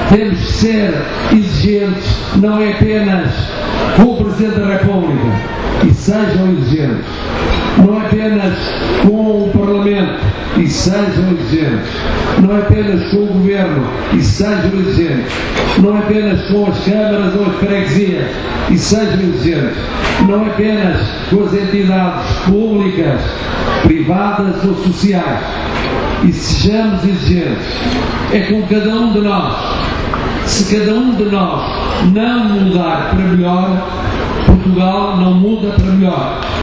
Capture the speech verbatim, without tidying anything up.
Temos que ser exigentes, não é apenas com o Presidente da República, e sejam exigentes, não é apenas com o Parlamento, e sejam exigentes, não é apenas com o Governo, e sejam exigentes, não é apenas com as câmaras ou as freguesias, e sejam exigentes, não é apenas com as entidades públicas, privadas ou sociais, e sejamos exigentes, é com cada um de nós. Se cada um de nós não mudar para melhor, Portugal não muda para melhor.